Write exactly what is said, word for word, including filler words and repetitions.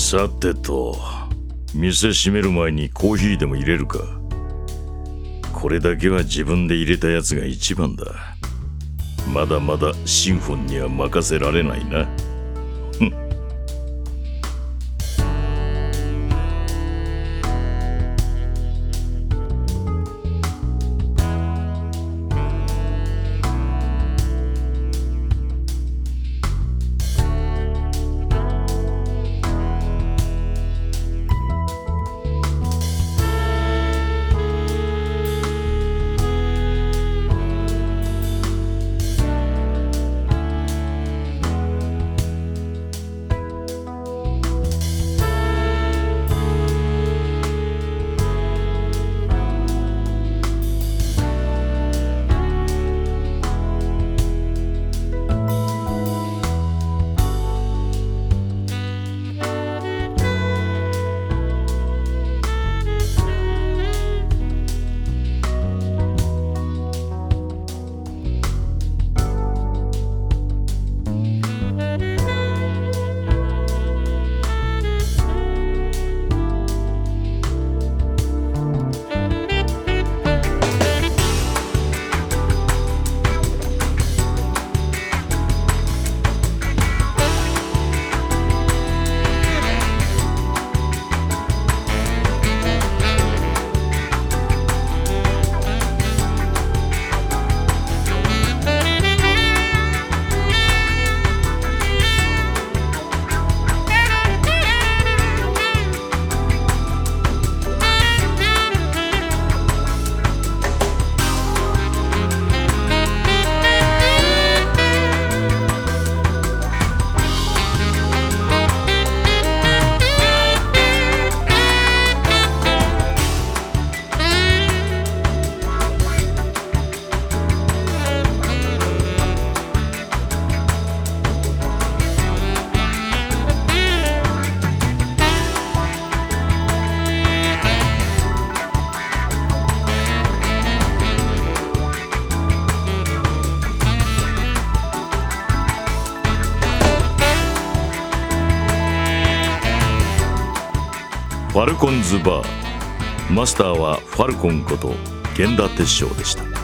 さてと、店閉める前にコーヒーでも入れるか。これだけは自分で入れたやつが一番だ。まだまだシンフォンには任せられないな。ふん。ファルコンズバー、マスターはファルコンこと源田鉄章でした。